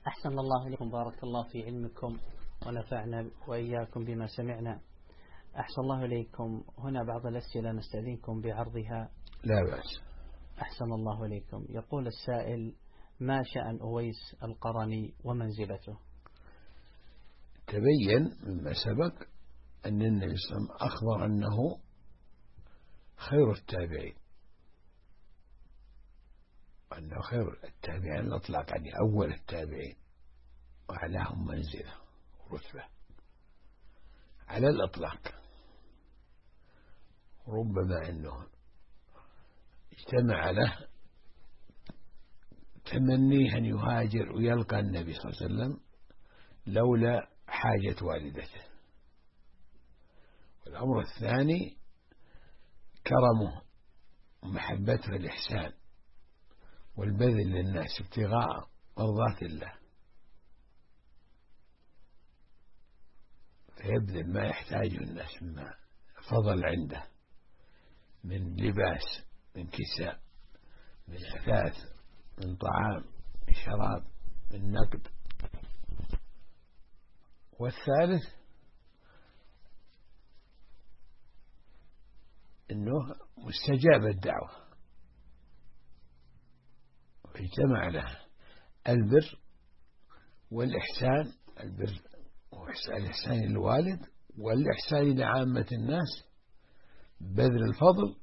أحسن الله إليكم، بارك الله في علمكم ونفعنا وإياكم بما سمعنا. أحسن الله إليكم، هنا بعض الأسئلة نستأذنكم بعرضها. لا بأس. أحسن الله إليكم. يقول السائل: ما شأن أويس القرني ومنزلته؟ تبين مما سبق أن النبي صلى الله عليه وسلم أخبر أنه خير التابعين، وأنه خير التابعين الأطلاق، يعني أول التابعين وأعلاهم منزلة ورتبة على الأطلاق. ربما أنه اجتمع له تمنيه أن يهاجر ويلقى النبي صلى الله عليه وسلم لولا حاجة والدته. والأمر الثاني كرمه ومحبته الإحسان والبذل للناس ابتغاء مرضات الله، فيبذل ما يحتاجه الناس مما فضل عنده من لباس، من كساء، من أثاث، من طعام، من شراب، من نقد. والثالث أنه مستجاب الدعوة، فاجتمع له البر والإحسان، البر والإحسان للوالد والإحسان لعامة الناس، بذل الفضل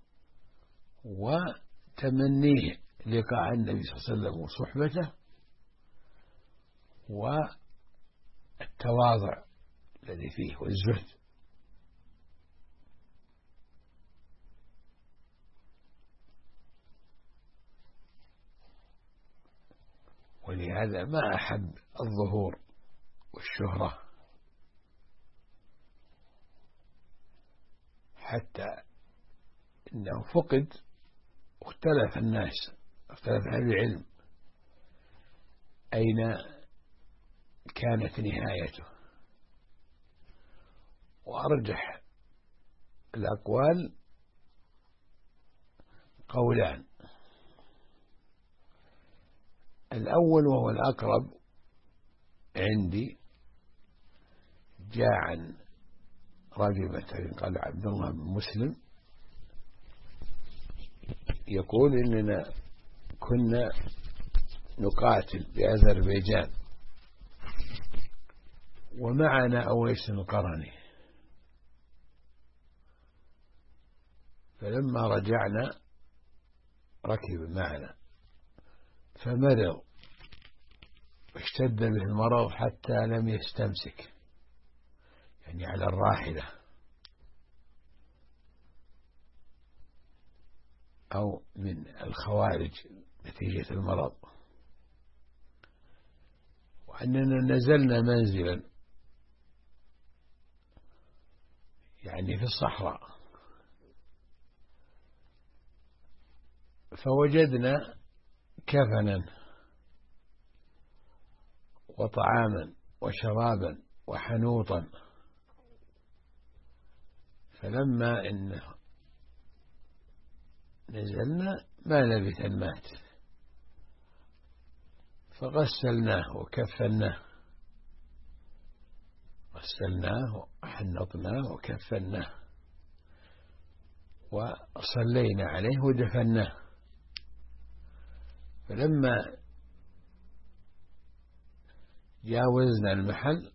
وتمنيه لقاء النبي صلى الله عليه وسلم وصحبته، والتواضع الذي فيه والزهد. ولهذا ما أحب الظهور والشهرة، حتى إنه فقد واختلف الناس، اختلف أهل العلم أين كانت نهايته. وأرجح الأقوال قولان: الأول وهو الأقرب عندي، جاء عن راجبة قال عبد الله بن مسلم يقول إننا كنا نقاتل بأذربيجان ومعنا أويس القرني، فلما رجعنا ركب معنا فمرض واشتد به المرض حتى لم يستمسك، يعني على الراحلة أو من الخوارج نتيجة المرض، وأننا نزلنا منزلا يعني في الصحراء، فوجدنا كفنا وطعاما وشرابا وحنوطا، فلما إنه نزلنا ما لبث أن مات، فغسلناه وكفناه، غسلناه وحنطناه وكفناه وصلينا عليه ودفناه. فلما جاوزنا المحل،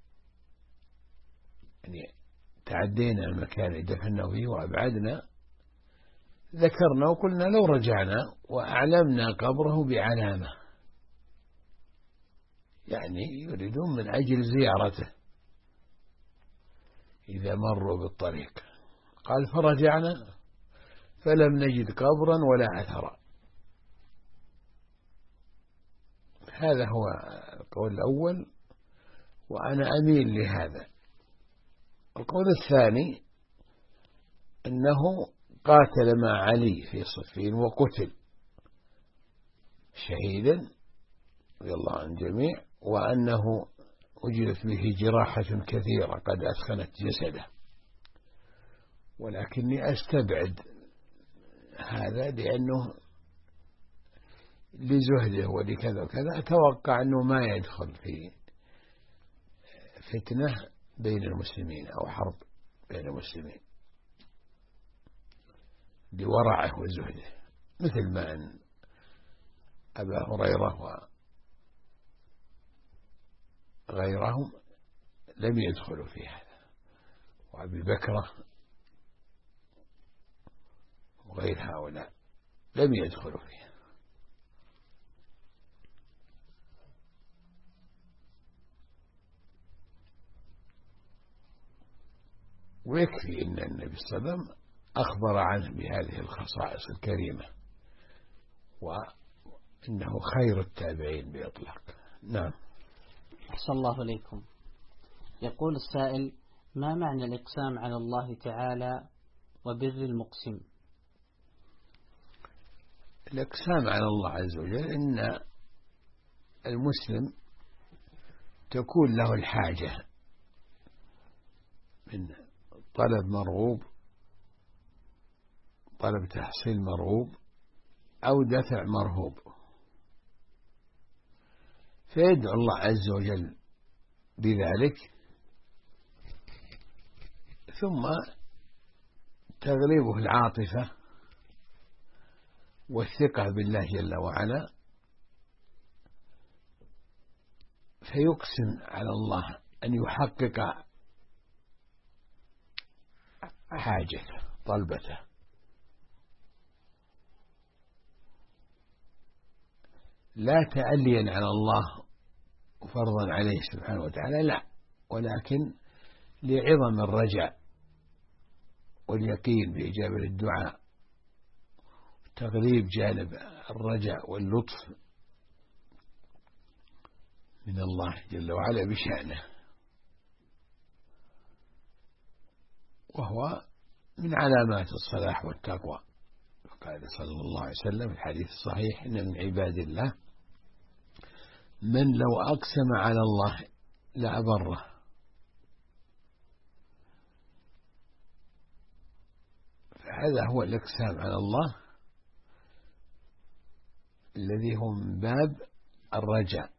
يعني تعدينا المكان اللي دفناه فيه وأبعدنا، ذكرنا وقلنا لو رجعنا وأعلمنا قبره بعلامة، يعني يريدون من أجل زيارته إذا مروا بالطريق. قال: فرجعنا فلم نجد قبرا ولا أثرا. هذا هو القول الأول، وأنا أميل لهذا. القول الثاني أنه قاتل مع علي في صفين وقتل شهيدا رضي الله عن الجميع، وأنه وجدت به جراحة كثيرة قد أثخنت جسده، ولكني أستبعد هذا لأنه لزهده ولكذا وكذا، أتوقع أنه ما يدخل في فتنة بين المسلمين أو حرب بين المسلمين لورعه وزهده، مثل ما أن أبا هريرة وغيرهم لم يدخلوا في هذا، وأبي بكرة وغير هؤلاء لم يدخلوا فيها. ويكفي أن النبي صلى الله عليه وسلم أخبر عنه بهذه الخصائص الكريمة، وإنه خير التابعين بإطلاق. نعم. أحسن الله إليكم. يقول السائل: ما معنى الإقسام على الله تعالى وبر المقسم؟ الإقسام على الله عز وجل إن المسلم تكون له الحاجة من طلب مرغوب، طلب تحصيل مرغوب أو دفع مرهوب، فيدعو الله عز وجل بذلك، ثم تغلبه العاطفة والثقة بالله جل وعلا، فيقسم على الله أن يحقق حاجته طلبته، لا تأليا على الله وفرضا عليه سبحانه وتعالى، لا، ولكن لعظم الرجاء واليقين بإجابة الدعاء، تغليب جانب الرجاء واللطف من الله جل وعلا بشأنه، وهو من علامات الصلاح والتقوى. قال صلى الله عليه وسلم في الحديث الصحيح: إن من عباد الله من لو أقسم على الله لأبره. فهذا هو الإقسام على الله الذي هو من باب الرجاء،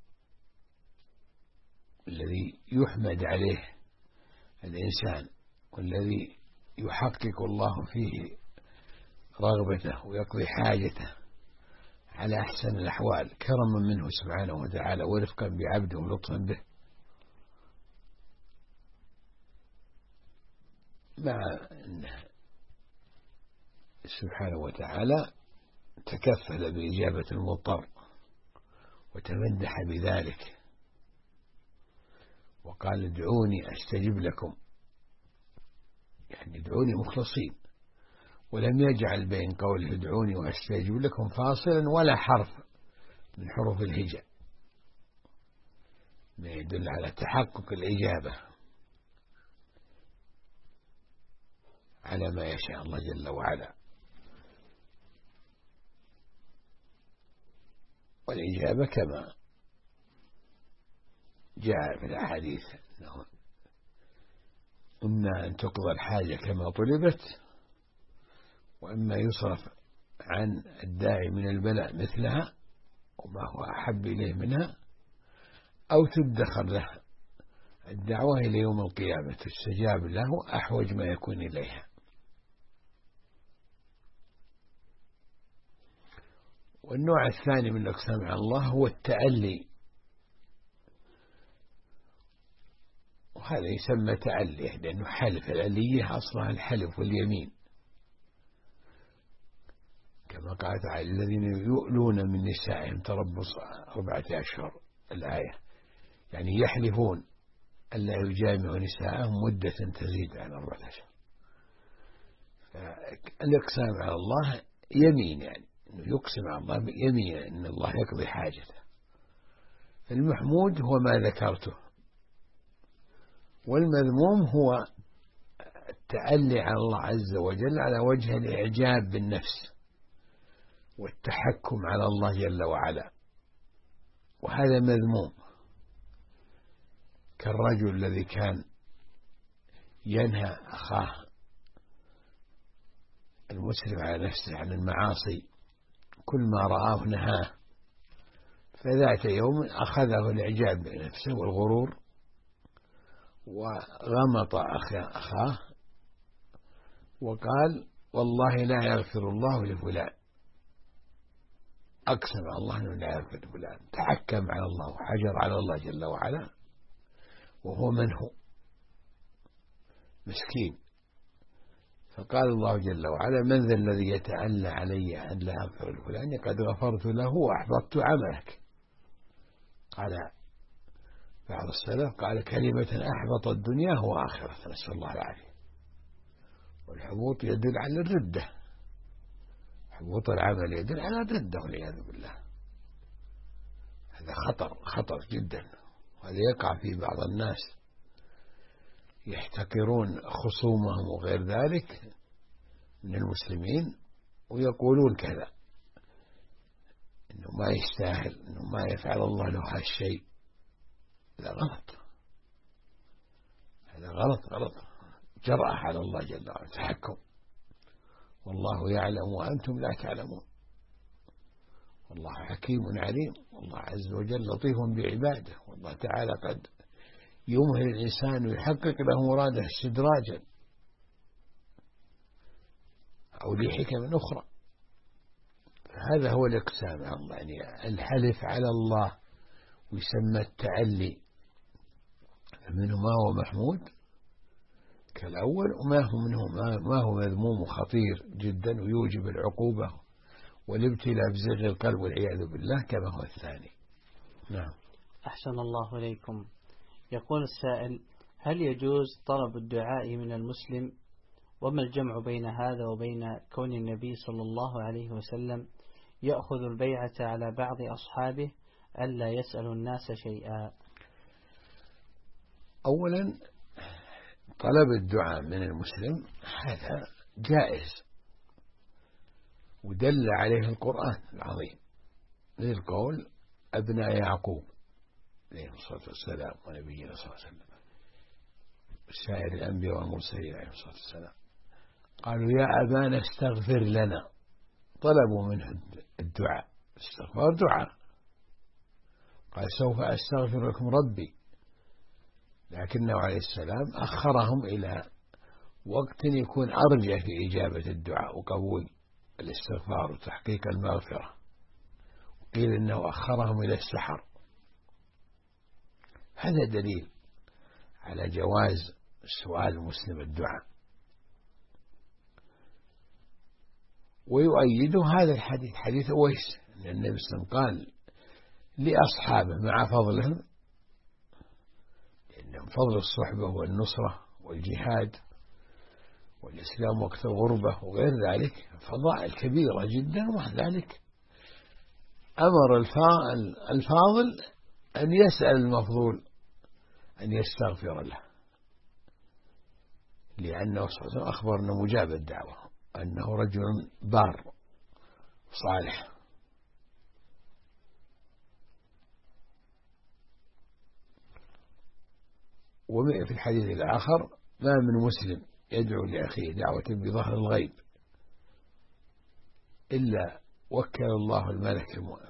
الذي يحمد عليه الإنسان، والذي يحقق الله فيه رغبته ويقضي حاجته على أحسن الأحوال، كرما منه سبحانه وتعالى ورفقا بعبده ولطفا به، مع أنه سبحانه وتعالى تكفل بإجابة المضطر وتمدح بذلك، وقال: ادعوني أستجب لكم، يعني ادعوني مخلصين، ولم يجعل بين قوله ادعوني وأستجب لكم فاصلا ولا حرف من حروف الهجاء، ما يدل على تحقق الإجابة على ما يشاء الله جل وعلا. والإجابة كما جاء في الأحاديث أنه إما أن تقضى الحاجة كما طلبت، وإما يصرف عن الداعي من البلاء مثلها وما هو أحب إليه منها، أو تدخر له الدعوة إلى يوم القيامة تستجاب له أحوج ما يكون إليها. والنوع الثاني من الإقسام على الله هو التألي، وهذا يسمى تألي لأنه حلف، الألية أصلها الحلف واليمين، كما قال تعالى: الذين يؤلون من نسائهم تربص 4 أشهر، الآية، يعني يحلفون ألا يجامعوا نساءهم مدة تزيد عن 4 أشهر. فالإقسام على الله يمين، يعني أنه يقسم على الله يمين أن الله يقضي حاجته. المحمود هو ما ذكرته، والمذموم هو التألي على الله عز وجل على وجه الإعجاب بالنفس والتحكم على الله جل وعلا، وهذا مذموم، كالرجل الذي كان ينهى أخاه المسلم على نفسه عن المعاصي كل ما رآه نهاه. فذات يوم أخذه الإعجاب بنفسه والغرور وغمط أخاه وقال والله لا يغفر الله لفلان، أقسم على الله أنه لا يغفر لفلان، تحكم على الله وحجر على الله جل وعلا، وهو من هو مسكين. فقال الله جل وعلا من ذا الذي يتألى علي أن لا أغفر لفلان قد غفرت له وأحبطت عملك. قال بعض السلف قال كلمة أحبط الدنيا وآخرة، نسأل الله العافية. والحبوط يدل على الردة، حبوط العمل يدل على الردة والعياذ بالله. هذا خطر جدا، وهذا يقع في بعض الناس يحتقرون خصومهم وغير ذلك من المسلمين ويقولون كذا، إنه ما يستاهل، إنه ما يفعل الله له هالشيء. هذا غلط، هذا غلط جرأة على الله جل وعلا، تحكم. والله يعلم وأنتم لا تعلمون، والله حكيم عليم، والله عز وجل لطيف بعباده. والله تعالى قد يمهل الإنسان ويحقق له مراده استدراجا أو لحكم أخرى. هذا هو الإقسام على الله، يعني الحلف على الله ويسمى التعلي، منه ما هو محمود كالأول، وما هو منه ما هو مذموم وخطير جدا ويوجب العقوبة والابتلاء بزغ القلب والعياذ بالله كما هو الثاني. نعم. أحسن الله إليكم. يقول السائل: هل يجوز طلب الدعاء من المسلم؟ وما الجمع بين هذا وبين كون النبي صلى الله عليه وسلم يأخذ البيعة على بعض أصحابه ألا يسأل الناس شيئا؟ أولا طلب الدعاء من المسلم هذا جائز، ودل عليه القرآن العظيم، مثل قول أبناء يعقوب عليه الصلاة والسلام ونبينا صلى الله عليه وسلم سائر الأنبياء والمرسلين عليه الصلاة والسلام، قالوا يا أبانا استغفر لنا، طلبوا منه الدعاء، استغفار دعاء، قال سوف أستغفر لكم ربي، لكنه عليه السلام أخرهم إلى وقت يكون أرجى في إجابة الدعاء وقبول الاستغفار وتحقيق المغفرة، قيل إنه أخرهم إلى السحر. هذا دليل على جواز سؤال المسلم الدعاء. ويؤيد هذا الحديث، حديث أويس، أن النبي صلى الله عليه وسلم قال لأصحابه مع فضلهم، لأنهم فضل الصحبة والنصرة والجهاد والإسلام وقت الغربة وغير ذلك فضائل كبيرة جدا، ومع ذلك أمر الفاضل أن يسأل المفضول أن يستغفر له، لأنه صلى الله عليه وسلم أخبرنا مجاب الدعوة، أنه رجل بار صالح. وفي الحديث الآخر ما من مسلم يدعو لأخيه دعوة بظهر الغيب إلا وكل الله الملك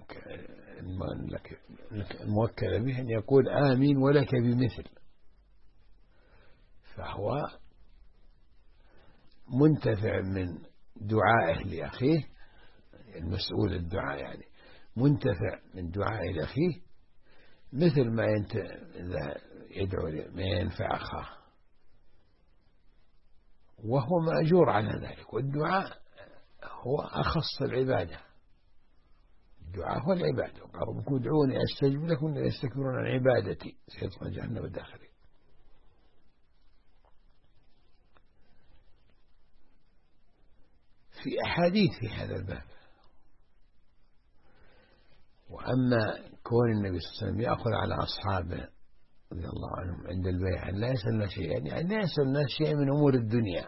الموكل به أن يقول آمين ولك بمثل، فهو منتفع من دعائه لأخيه، المسؤول الدعاء يعني منتفع من دعائه لأخيه مثل ما يدعو ما ينفع أخاه، وهو مأجور على ذلك. والدعاء هو أخص العبادة، الدعاء هو العبادة، ربكم ادعوني أستجب لكم لا يستكبرون عن عبادتي سيدخلون جهنم داخلين. في أحاديث في هذا الباب. وأما كون النبي صلى الله عليه وسلم يأخذ على أصحابه رضي الله عنهم عند البيع لا يسألنا شيئا، يعني لا يسأل الناس شيئا من أمور الدنيا،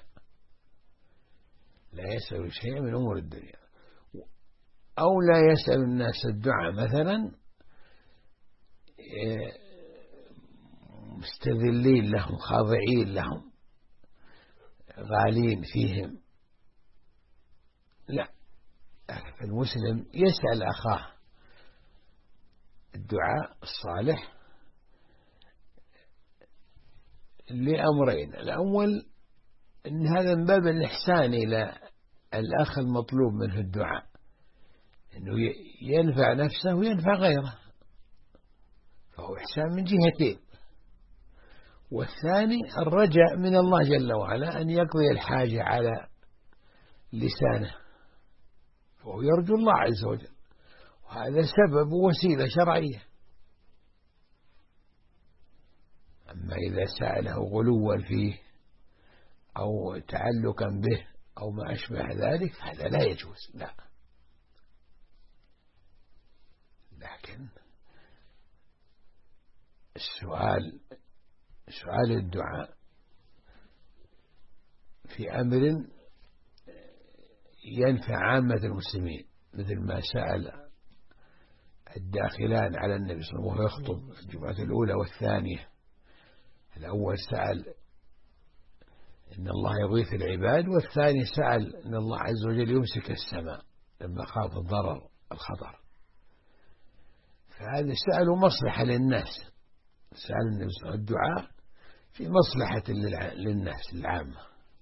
لا يسأل شيئا من أمور الدنيا، أو لا يسأل الناس الدعاء مثلا مستذلين لهم خاضعين لهم غالين فيهم، لا، فالمسلم يسأل أخاه الدعاء الصالح لأمرين: الأول أن هذا من باب الإحسان إلى الأخ المطلوب منه الدعاء، أنه ينفع نفسه وينفع غيره، فهو إحسان من جهتين. والثاني الرجاء من الله جل وعلا أن يقضي الحاجة على لسانه، فهو يرجو الله عز وجل، وهذا سبب وسيلة شرعية. أما إذا سأله غلوا فيه أو تعلقا به أو ما أشبه ذلك فهذا لا يجوز، لا. لكن سؤال الدعاء في أمر ينفع عامة المسلمين، مثل ما سأل الداخلان على النبي صلى الله عليه وسلم وهو يخطب في الجمعة الأولى والثانية. الأول سأل إن الله يغيث العباد، والثاني سأل إن الله عز وجل يمسك السماء لما خاف الخطر. فهذا سألوا مصلحة للناس، سأل النبي صلى الله عليه وسلم الدعاء في مصلحة للناس العامة.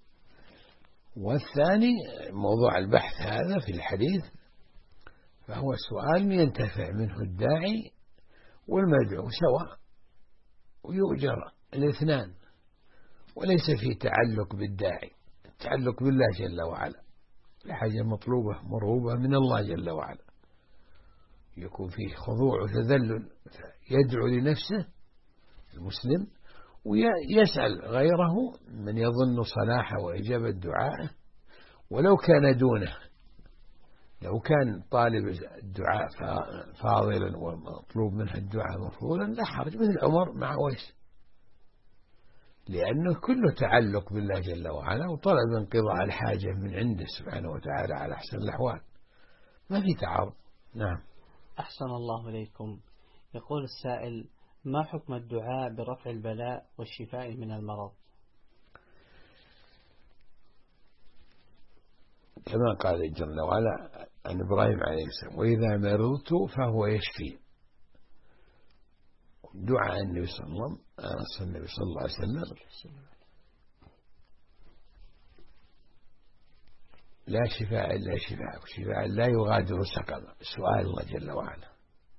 والثاني موضوع البحث هذا في الحديث، فهو سؤال ينتفع منه الداعي والمدعو سواء، ويؤجر الاثنان، وليس في تعلق بالداعي، التعلق بالله جل وعلا لحاجة مطلوبة مرغوبة من الله جل وعلا، يكون فيه خضوع وتذلل، يدعو لنفسه المسلم ويسأل غيره من يظن صلاحه وإجابة دعائه ولو كان دونه. لو كان طالب الدعاء فاضلا ومطلوب منه الدعاء مرفوضا لا حرج، مثل عمر مع ويس، لأنه كله تعلق بالله جل وعلا وطلب انقضاء الحاجة من عنده سبحانه وتعالى على أحسن الأحوال، ما في تعارض. نعم. أحسن الله إليكم. يقول السائل: ما حكم الدعاء برفع البلاء والشفاء من المرض؟ كما قال جل وعلا عن إبراهيم عليه السلام: وإذا مرضت فهو يشفي. دعاء النبي صلى الله عليه وسلم لا شفاء إلا شفاء، شفاء لا يغادر سقما، سؤال الله جل وعلا.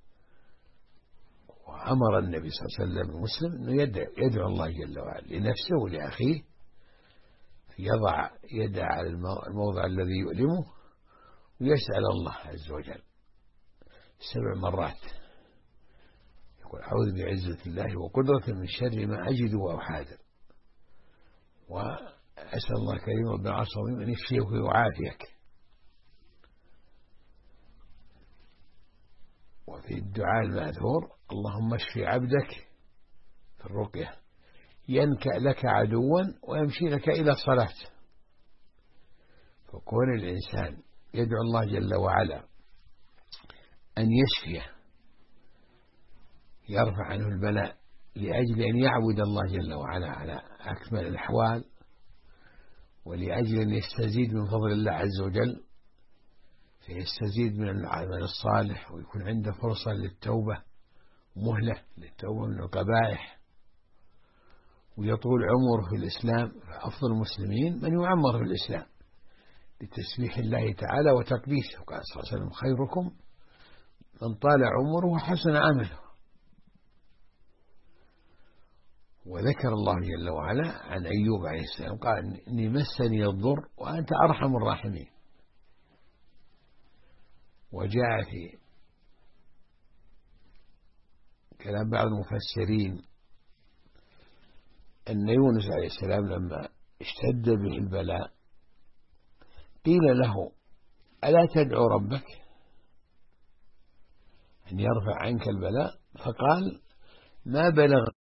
وأمر النبي صلى الله عليه وسلم المسلم أنه يدعو الله جل وعلا لنفسه ولأخيه، يضع يده على الموضع الذي يؤلمه ويسأل الله عز وجل 7 مرات، يقول: أعوذ بعزة الله وقدرته من شر ما أجد وأحاذر، وأسأل الله كريم رب العرش العظيم أن يشفيك ويعافيك. وفي الدعاء المأثور: اللهم اشف عبدك في الرقية ينكأ لك عدوا ويمشي لك إلى الصلاة. فكون الإنسان يدعو الله جل وعلا أن يشفيه، يرفع عنه البلاء لأجل أن يعبد الله جل وعلا على أكمل الأحوال، ولأجل أن يستزيد من فضل الله عز وجل، فيستزيد من العمل الصالح ويكون عنده فرصة للتوبة، مهلة للتوبة من القبائح، ويطول عمره في الإسلام. فأفضل المسلمين من يعمر في الإسلام لتسبيح الله تعالى وتقديسه. قال صلى الله عليه وسلم: خيركم من طال عمره وحسن عمله. وذكر الله جل وعلا عن أيوب عليه السلام قال: إني مسني الضر وأنت أرحم الراحمين. وجاء في كلام بعض المفسرين أن يونس عليه السلام لما اشتد به البلاء قيل له: ألا تدعو ربك أن يرفع عنك البلاء؟ فقال: ما بلغ